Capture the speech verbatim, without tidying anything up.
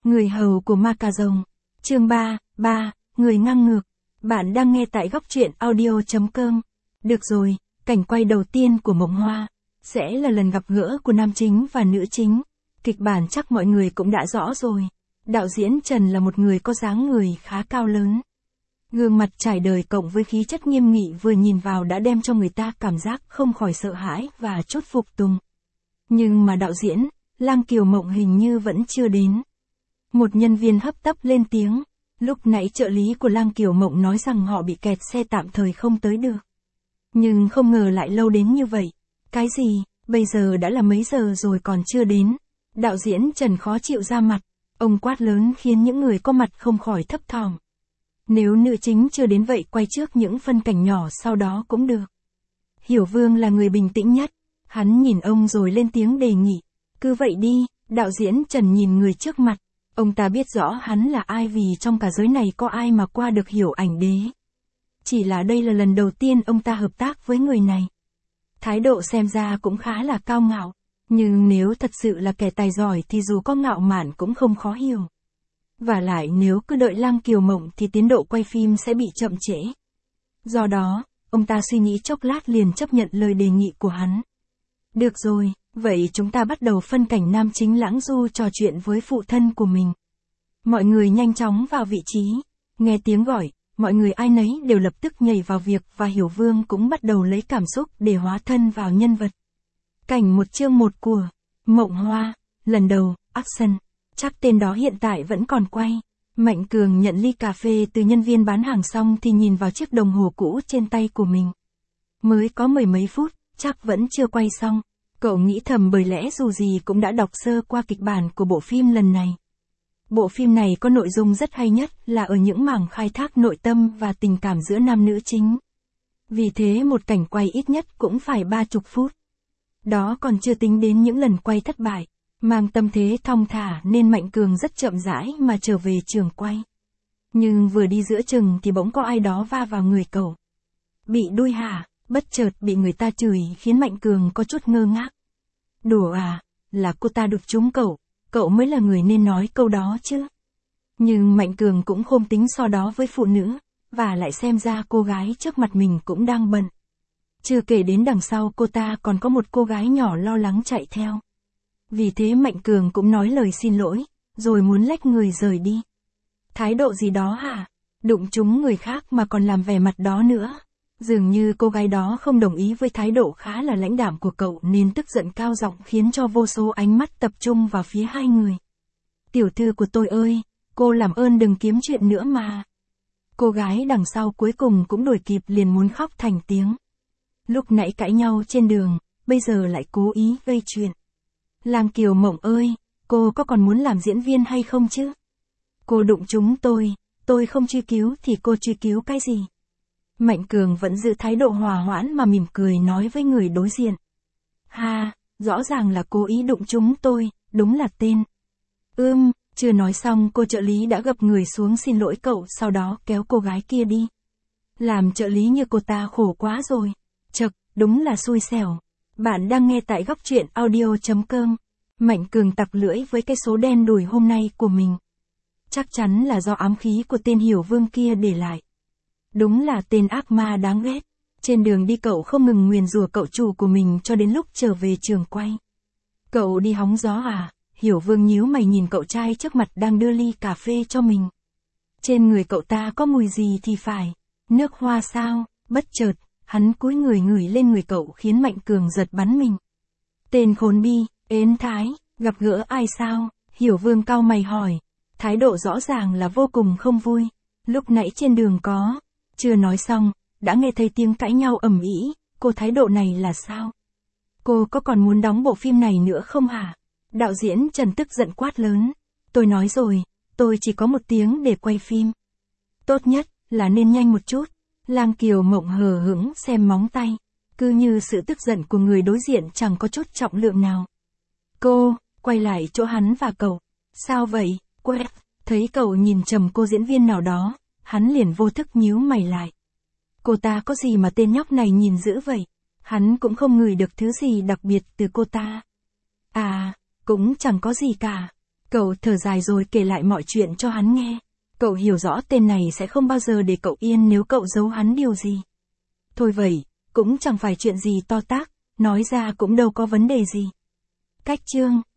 Người hầu của ma cà rồng. Chương ba, ba, người ngang ngược. Bạn đang nghe tại góc truyện audio chấm com. Được rồi, cảnh quay đầu tiên của Mộng Hoa sẽ là lần gặp gỡ của nam chính và nữ chính. Kịch bản chắc mọi người cũng đã rõ rồi. Đạo diễn Trần là một người có dáng người khá cao lớn. Gương mặt trải đời cộng với khí chất nghiêm nghị vừa nhìn vào đã đem cho người ta cảm giác không khỏi sợ hãi và chốt phục tùng. Nhưng mà đạo diễn, Lang Kiều Mộng hình như vẫn chưa đến. Một nhân viên hấp tấp lên tiếng. Lúc nãy trợ lý của Lang Kiều Mộng nói rằng họ bị kẹt xe tạm thời không tới được. Nhưng không ngờ lại lâu đến như vậy. Cái gì, bây giờ đã là mấy giờ rồi còn chưa đến. Đạo diễn Trần khó chịu ra mặt. Ông quát lớn khiến những người có mặt không khỏi thấp thỏm. Nếu nữ chính chưa đến vậy quay trước những phân cảnh nhỏ sau đó cũng được. Hiểu Vương là người bình tĩnh nhất. Hắn nhìn ông rồi lên tiếng đề nghị. Cứ vậy đi, đạo diễn Trần nhìn người trước mặt. Ông ta biết rõ hắn là ai vì trong cả giới này có ai mà qua được Hiểu Ảnh Đế. Chỉ là đây là lần đầu tiên ông ta hợp tác với người này. Thái độ xem ra cũng khá là cao ngạo. Nhưng nếu thật sự là kẻ tài giỏi thì dù có ngạo mạn cũng không khó hiểu. Và lại nếu cứ đợi Lang Kiều Mộng thì tiến độ quay phim sẽ bị chậm trễ. Do đó, ông ta suy nghĩ chốc lát liền chấp nhận lời đề nghị của hắn. Được rồi, vậy chúng ta bắt đầu phân cảnh nam chính lãng du trò chuyện với phụ thân của mình. Mọi người nhanh chóng vào vị trí. Nghe tiếng gọi, mọi người ai nấy đều lập tức nhảy vào việc và Hiểu Vương cũng bắt đầu lấy cảm xúc để hóa thân vào nhân vật. Cảnh một chương một của Mộng Hoa, lần đầu, action. Chắc tên đó hiện tại vẫn còn quay. Mạnh Cường nhận ly cà phê từ nhân viên bán hàng xong thì nhìn vào chiếc đồng hồ cũ trên tay của mình. Mới có mười mấy phút, chắc vẫn chưa quay xong. Cậu nghĩ thầm bởi lẽ dù gì cũng đã đọc sơ qua kịch bản của bộ phim lần này. Bộ phim này có nội dung rất hay nhất là ở những mảng khai thác nội tâm và tình cảm giữa nam nữ chính. Vì thế một cảnh quay ít nhất cũng phải ba chục phút. Đó còn chưa tính đến những lần quay thất bại. Mang tâm thế thong thả nên Mạnh Cường rất chậm rãi mà trở về trường quay. Nhưng vừa đi giữa chừng thì bỗng có ai đó va vào người cậu. Bị đuôi hả? Bất chợt bị người ta chửi khiến Mạnh Cường có chút ngơ ngác. Đùa à, là cô ta đục trúng cậu, cậu mới là người nên nói câu đó chứ. Nhưng Mạnh Cường cũng không tính so đó với phụ nữ, và lại xem ra cô gái trước mặt mình cũng đang bận. Chưa kể đến đằng sau cô ta còn có một cô gái nhỏ lo lắng chạy theo. Vì thế Mạnh Cường cũng nói lời xin lỗi, rồi muốn lách người rời đi. Thái độ gì đó hả? Đụng trúng người khác mà còn làm vẻ mặt đó nữa. Dường như cô gái đó không đồng ý với thái độ khá là lãnh đạm của cậu nên tức giận cao giọng khiến cho vô số ánh mắt tập trung vào phía hai người. Tiểu thư của tôi ơi, cô làm ơn đừng kiếm chuyện nữa mà. Cô gái đằng sau cuối cùng cũng đuổi kịp liền muốn khóc thành tiếng. Lúc nãy cãi nhau trên đường, bây giờ lại cố ý gây chuyện. Lang Kiều Mộng ơi, cô có còn muốn làm diễn viên hay không chứ? Cô đụng trúng tôi, tôi không truy cứu thì cô truy cứu cái gì? Mạnh Cường vẫn giữ thái độ hòa hoãn mà mỉm cười nói với người đối diện. Ha, rõ ràng là cố ý đụng trúng tôi, đúng là tên. Ưm, chưa nói xong cô trợ lý đã gập người xuống xin lỗi cậu sau đó kéo cô gái kia đi. Làm trợ lý như cô ta khổ quá rồi. Chật, đúng là xui xẻo. Bạn đang nghe tại góc truyện audio chấm com. Mạnh Cường tặc lưỡi với cái số đen đủi hôm nay của mình. Chắc chắn là do ám khí của tên Hiểu Vương kia để lại. Đúng là tên ác ma đáng ghét. Trên đường đi cậu không ngừng nguyền rủa cậu chủ của mình cho đến lúc trở về trường quay. Cậu đi hóng gió à? Hiểu Vương nhíu mày nhìn cậu trai trước mặt đang đưa ly cà phê cho mình. Trên người cậu ta có mùi gì thì phải. Nước hoa sao? Bất chợt, hắn cúi người ngửi lên người cậu khiến Mạnh Cường giật bắn mình. Tên khốn bi, ến thái, gặp gỡ ai sao? Hiểu Vương cau mày hỏi. Thái độ rõ ràng là vô cùng không vui. Lúc nãy trên đường có. Chưa nói xong, đã nghe thấy tiếng cãi nhau ầm ĩ. Cô thái độ này là sao? Cô có còn muốn đóng bộ phim này nữa không hả? Đạo diễn Trần tức giận quát lớn. Tôi nói rồi, tôi chỉ có một tiếng để quay phim. Tốt nhất là nên nhanh một chút. Lang Kiều Mộng hờ hững xem móng tay. Cứ như sự tức giận của người đối diện chẳng có chút trọng lượng nào. Cô, quay lại chỗ hắn và cậu. Sao vậy? Quét, thấy cậu nhìn trầm cô diễn viên nào đó, hắn liền vô thức nhíu mày lại. Cô ta có gì mà tên nhóc này nhìn dữ vậy? Hắn cũng không ngửi được thứ gì đặc biệt từ cô ta. À, cũng chẳng có gì cả. Cậu thở dài rồi kể lại mọi chuyện cho hắn nghe. Cậu hiểu rõ tên này sẽ không bao giờ để cậu yên nếu cậu giấu hắn điều gì. Thôi vậy, cũng chẳng phải chuyện gì to tát, nói ra cũng đâu có vấn đề gì. Cách chương